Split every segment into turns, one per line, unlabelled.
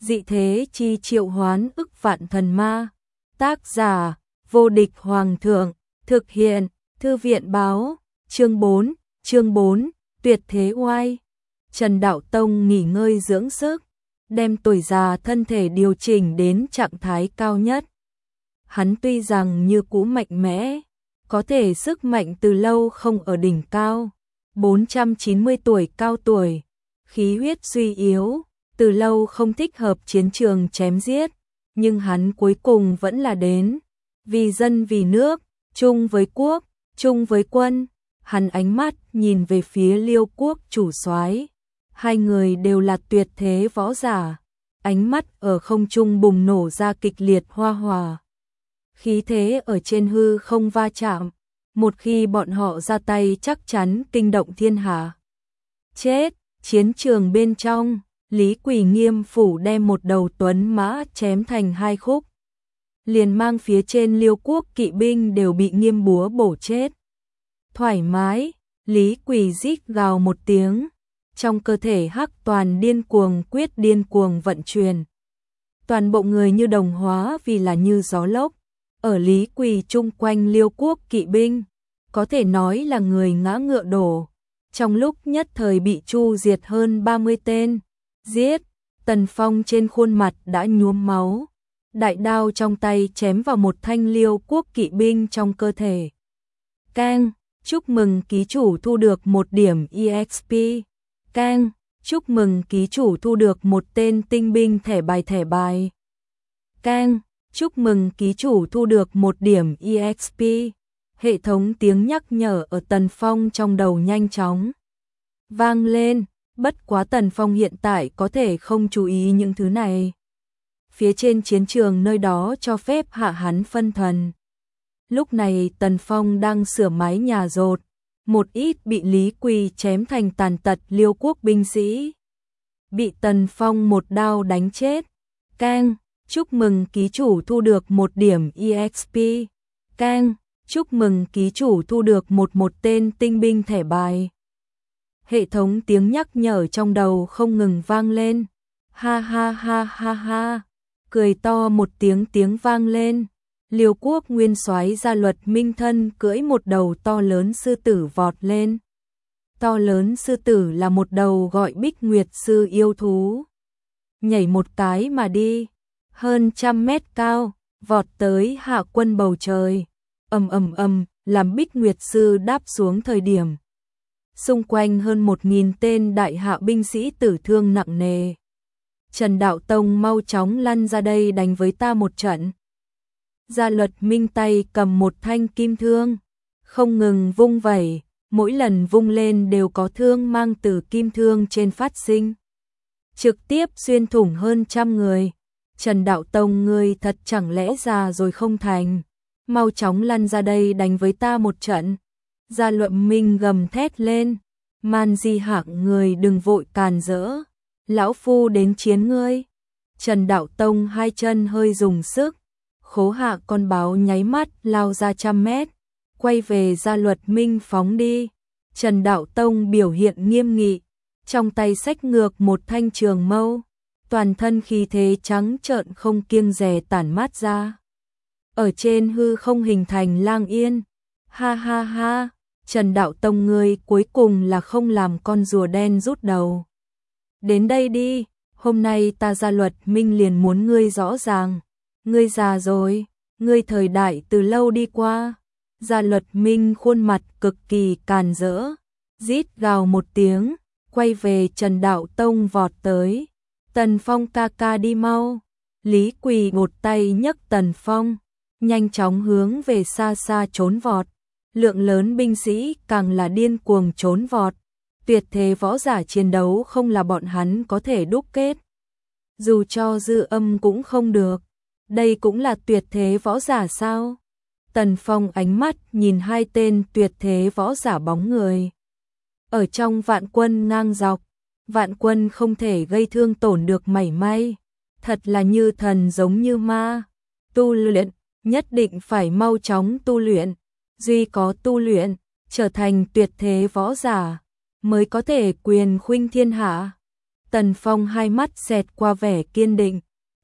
Dị thế chi triệu hoán ức vạn thần ma. Tác giả, vô địch hoàng thượng. Thực hiện, thư viện báo. Chương 4, tuyệt thế oai. Trần Đạo Tông nghỉ ngơi dưỡng sức, đem tuổi già thân thể điều chỉnh đến trạng thái cao nhất. Hắn tuy rằng như cũ mạnh mẽ, có thể sức mạnh từ lâu không ở đỉnh cao, 490 tuổi cao tuổi, khí huyết suy yếu, từ lâu không thích hợp chiến trường chém giết, nhưng hắn cuối cùng vẫn là đến, vì dân vì nước, chung với quốc, chung với quân. Hắn ánh mắt nhìn về phía Liêu quốc chủ soái, hai người đều là tuyệt thế võ giả, ánh mắt ở không trung bùng nổ ra kịch liệt hoa hòa. Khí thế ở trên hư không va chạm, một khi bọn họ ra tay chắc chắn kinh động thiên hạ. Chết, chiến trường bên trong, Lý Quỳ nghiêm phủ đem một đầu tuấn mã chém thành hai khúc. Liền mang phía trên Liêu quốc kỵ binh đều bị nghiêm búa bổ chết. Thoải mái, Lý Quỳ rít gào một tiếng, trong cơ thể hắc toàn điên cuồng quyết điên cuồng vận chuyển. Toàn bộ người như đồng hóa vì là như gió lốc, ở Lý Quỳ chung quanh Liêu quốc kỵ binh, có thể nói là người ngã ngựa đổ, trong lúc nhất thời bị chu diệt hơn 30 tên. Giết, Tần Phong trên khuôn mặt đã nhuốm máu, đại đao trong tay chém vào một thanh Liêu quốc kỵ binh trong cơ thể. Keng, chúc mừng ký chủ thu được 1 điểm EXP. Keng, chúc mừng ký chủ thu được một tên tinh binh thẻ bài. Keng, chúc mừng ký chủ thu được 1 điểm EXP. Hệ thống tiếng nhắc nhở ở Tần Phong trong đầu nhanh chóng vang lên, bất quá Tần Phong hiện tại có thể không chú ý những thứ này. Phía trên chiến trường nơi đó cho phép hạ hắn phân thần. Lúc này Tần Phong đang sửa mái nhà rột, một ít bị Lý Quỳ chém thành tàn tật Liêu quốc binh sĩ bị Tần Phong một đao đánh chết. Keng, chúc mừng ký chủ thu được 1 điểm EXP. Keng, chúc mừng ký chủ thu được một tên tinh binh thẻ bài. Hệ thống tiếng nhắc nhở trong đầu không ngừng vang lên. Ha ha ha ha ha, cười to một tiếng vang lên. Liêu quốc nguyên soái Gia Luật Minh thân cưỡi một đầu to lớn sư tử vọt lên. To lớn sư tử là một đầu gọi Bích Nguyệt sư yêu thú. Nhảy một cái mà đi, hơn 100 mét cao, vọt tới hạ quân bầu trời. Ầm, làm Bích Nguyệt sư đáp xuống thời điểm. Xung quanh hơn 1000 tên đại hạ binh sĩ tử thương nặng nề. Trần Đạo Tông mau chóng lăn ra đây đánh với ta một trận. Gia Luật Minh tay cầm một thanh kim thương, không ngừng vung vẩy, mỗi lần vung lên đều có thương mang từ kim thương trên phát sinh. Trực tiếp xuyên thủng hơn 100 người. Trần Đạo Tông ngươi thật chẳng lẽ già rồi không thành, mau chóng lăn ra đây đánh với ta một trận. Gia Luật Minh gầm thét lên, Man Di hạng người đừng vội càn rỡ, lão phu đến chiến ngươi. Trần Đạo Tông hai chân hơi dùng sức, khố hạ con báo nháy mắt lao ra 100 mét, quay về Gia Luật Minh phóng đi. Trần Đạo Tông biểu hiện nghiêm nghị, trong tay xách ngược một thanh trường mâu, toàn thân khí thế trắng trợn không kiêng dè tản mát ra. Ở trên hư không hình thành lang yên. Ha ha ha, Trần Đạo Tông ngươi cuối cùng là không làm con rùa đen rút đầu. Đến đây đi, hôm nay ta Gia Luật Minh liền muốn ngươi rõ ràng. Ngươi già rồi, ngươi thời đại từ lâu đi qua. Gia Luật Minh khuôn mặt cực kỳ càn rỡ, rít gào một tiếng, quay về Trần Đạo Tông vọt tới. Tần Phong ca ca đi mau. Lý Quỳ một tay nhấc Tần Phong, nhanh chóng hướng về xa xa trốn vọt. Lượng lớn binh sĩ càng là điên cuồng trốn vọt. Tuyệt thế võ giả chiến đấu không là bọn hắn có thể đúc kết. Dù cho dư âm cũng không được. Đây cũng là tuyệt thế võ giả sao? Tần Phong ánh mắt nhìn hai tên tuyệt thế võ giả bóng người. Ở trong vạn quân ngang dọc, vạn quân không thể gây thương tổn được mảy may. Thật là như thần giống như ma. Tu luyện, nhất định phải mau chóng tu luyện. Duy có tu luyện, trở thành tuyệt thế võ giả, mới có thể quyền khuynh thiên hạ. Tần Phong hai mắt xẹt qua vẻ kiên định.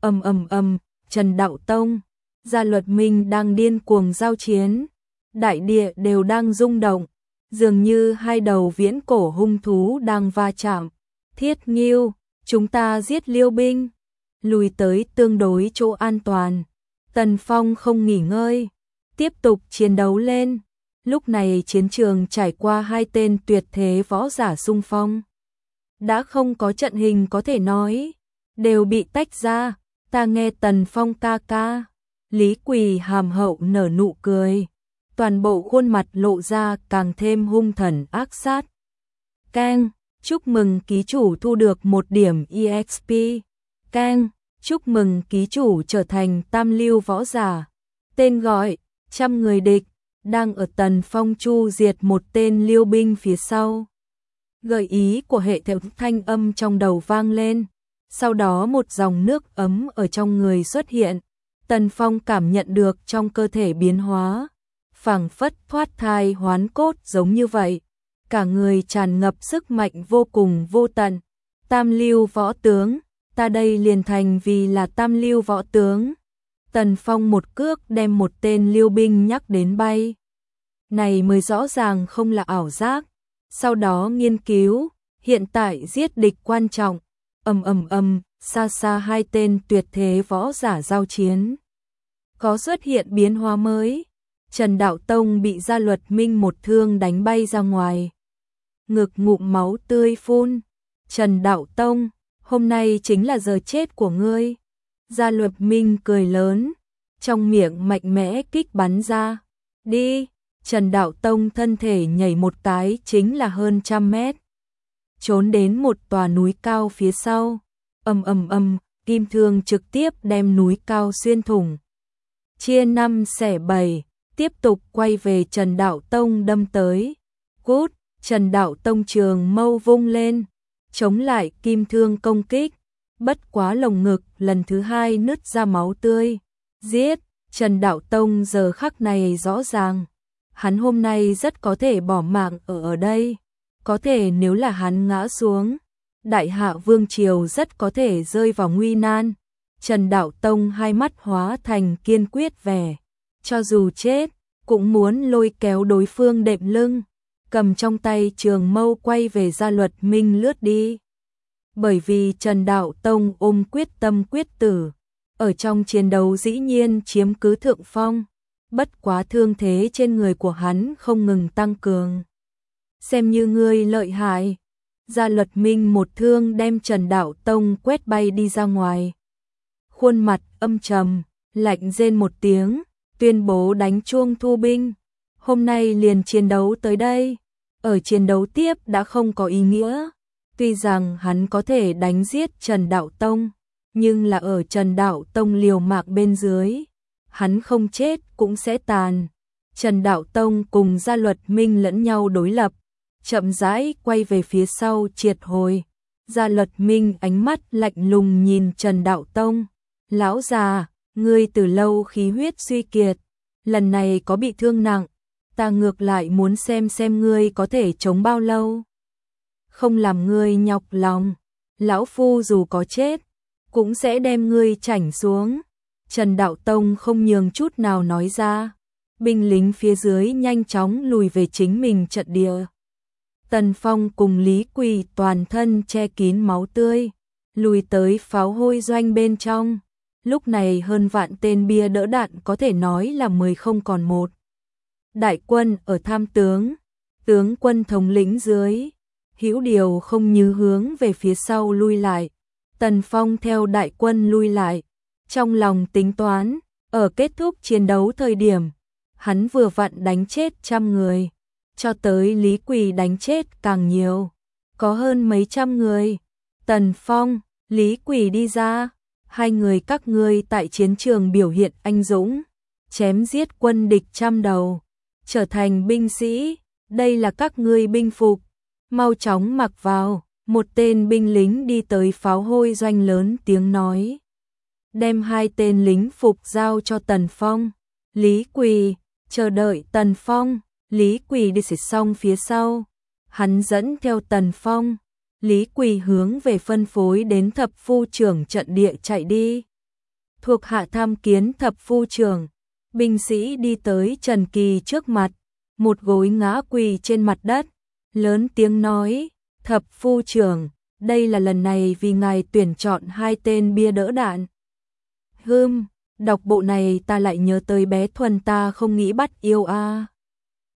Trần Đạo Tông, Gia Luật Minh đang điên cuồng giao chiến, đại địa đều đang rung động, dường như hai đầu viễn cổ hung thú đang va chạm. Thiết Ngưu, chúng ta giết Liêu binh, lùi tới tương đối chỗ an toàn. Tần Phong không nghỉ ngơi, tiếp tục chiến đấu lên. Lúc này chiến trường trải qua hai tên tuyệt thế võ giả xung phong. Đã không có trận hình có thể nói, đều bị tách ra. Ta nghe Tần Phong ca ca. Lý Quỳ hàm hậu nở nụ cười, toàn bộ khuôn mặt lộ ra càng thêm hung thần ác sát. Keng, chúc mừng ký chủ thu được 1 điểm EXP. Keng, chúc mừng ký chủ trở thành tam lưu võ giả. Tên gọi, 100 người địch, đang ở Tần Phong chu diệt một tên liêu binh phía sau. Gợi ý của hệ thống thanh âm trong đầu vang lên, sau đó một dòng nước ấm ở trong người xuất hiện. Tần Phong cảm nhận được trong cơ thể biến hóa, phảng phất thoát thai hoán cốt giống như vậy. Cả người tràn ngập sức mạnh vô cùng vô tận. Tam lưu võ tướng, ta đây liền thành vì là tam lưu võ tướng. Tần Phong một cước đem một tên liêu binh nhắc đến bay. Này mới rõ ràng không là ảo giác. Sau đó nghiên cứu, hiện tại giết địch quan trọng. Xa xa hai tên tuyệt thế võ giả giao chiến. Có xuất hiện biến hóa mới. Trần Đạo Tông bị Gia Luật Minh một thương đánh bay ra ngoài. Ngực ngụm máu tươi phun. Trần Đạo Tông, hôm nay chính là giờ chết của ngươi. Gia Luật Minh cười lớn, trong miệng mạnh mẽ kích bắn ra. Đi, Trần Đạo Tông thân thể nhảy một cái chính là hơn 100 mét. Trốn đến một tòa núi cao phía sau. Kim thương trực tiếp đem núi cao xuyên thủng. Chia 5 xẻ 7, tiếp tục quay về Trần Đạo Tông đâm tới. Cút, Trần Đạo Tông trường mâu vung lên, chống lại kim thương công kích. Bất quá lồng ngực lần thứ 2 nứt ra máu tươi. Giết, Trần Đạo Tông giờ khắc này rõ ràng. Hắn hôm nay rất có thể bỏ mạng ở đây. Có thể nếu là hắn ngã xuống, Đại Hạ Vương Triều rất có thể rơi vào nguy nan. Trần Đạo Tông hai mắt hóa thành kiên quyết vẻ. Cho dù chết, cũng muốn lôi kéo đối phương đệm lưng. Cầm trong tay trường mâu quay về Gia Luật Minh lướt đi. Bởi vì Trần Đạo Tông ôm quyết tâm quyết tử. Ở trong chiến đấu dĩ nhiên chiếm cứ thượng phong. Bất quá thương thế trên người của hắn không ngừng tăng cường. Xem như ngươi lợi hại. Gia Luật Minh một thương đem Trần Đạo Tông quét bay đi ra ngoài. Khuôn mặt âm trầm, lạnh rên một tiếng, tuyên bố đánh chuông thu binh. Hôm nay liền chiến đấu tới đây. Ở chiến đấu tiếp đã không có ý nghĩa. Tuy rằng hắn có thể đánh giết Trần Đạo Tông, nhưng là ở Trần Đạo Tông liều mạng bên dưới, hắn không chết cũng sẽ tàn. Trần Đạo Tông cùng Gia Luật Minh lẫn nhau đối lập, chậm rãi quay về phía sau triệt hồi. Gia Luật Minh ánh mắt lạnh lùng nhìn Trần Đạo Tông. Lão già, ngươi từ lâu khí huyết suy kiệt, lần này có bị thương nặng, ta ngược lại muốn xem ngươi có thể chống bao lâu. Không làm ngươi nhọc lòng, lão phu dù có chết, cũng sẽ đem ngươi chảnh xuống. Trần Đạo Tông không nhường chút nào nói ra. Binh lính phía dưới nhanh chóng lùi về chính mình trận địa. Tần Phong cùng Lý Quỳ toàn thân che kín máu tươi, lùi tới pháo hôi doanh bên trong. Lúc này hơn vạn tên bia đỡ đạn có thể nói là 10 không còn một. Đại quân ở tham tướng, tướng quân thống lĩnh dưới, hữu điều không như hướng về phía sau lui lại. Tần Phong theo đại quân lui lại, trong lòng tính toán, ở kết thúc chiến đấu thời điểm, hắn vừa vặn đánh chết 100 người, cho tới Lý Quỳ đánh chết càng nhiều, có hơn mấy trăm người. Tần Phong, Lý Quỳ đi ra, hai người các ngươi tại chiến trường biểu hiện anh dũng, chém giết quân địch 100 đầu, trở thành binh sĩ, đây là các ngươi binh phục, mau chóng mặc vào. Một tên binh lính đi tới pháo hôi doanh lớn tiếng nói. Đem hai tên lính phục giao cho Tần Phong. Lý Quỳ, chờ đợi Tần Phong. Lý Quỳ đi xịt xong phía sau. Hắn dẫn theo Tần Phong. Lý Quỳ hướng về phân phối đến thập phu trưởng trận địa chạy đi. Thuộc hạ tham kiến thập phu trưởng, binh sĩ đi tới Trần Kỳ trước mặt, một gối ngã quỳ trên mặt đất, lớn tiếng nói, thập phu trưởng, đây là lần này vì ngài tuyển chọn 2 tên bia đỡ đạn. Đọc bộ này ta lại nhớ tới bé Thuần ta không nghĩ bắt yêu a.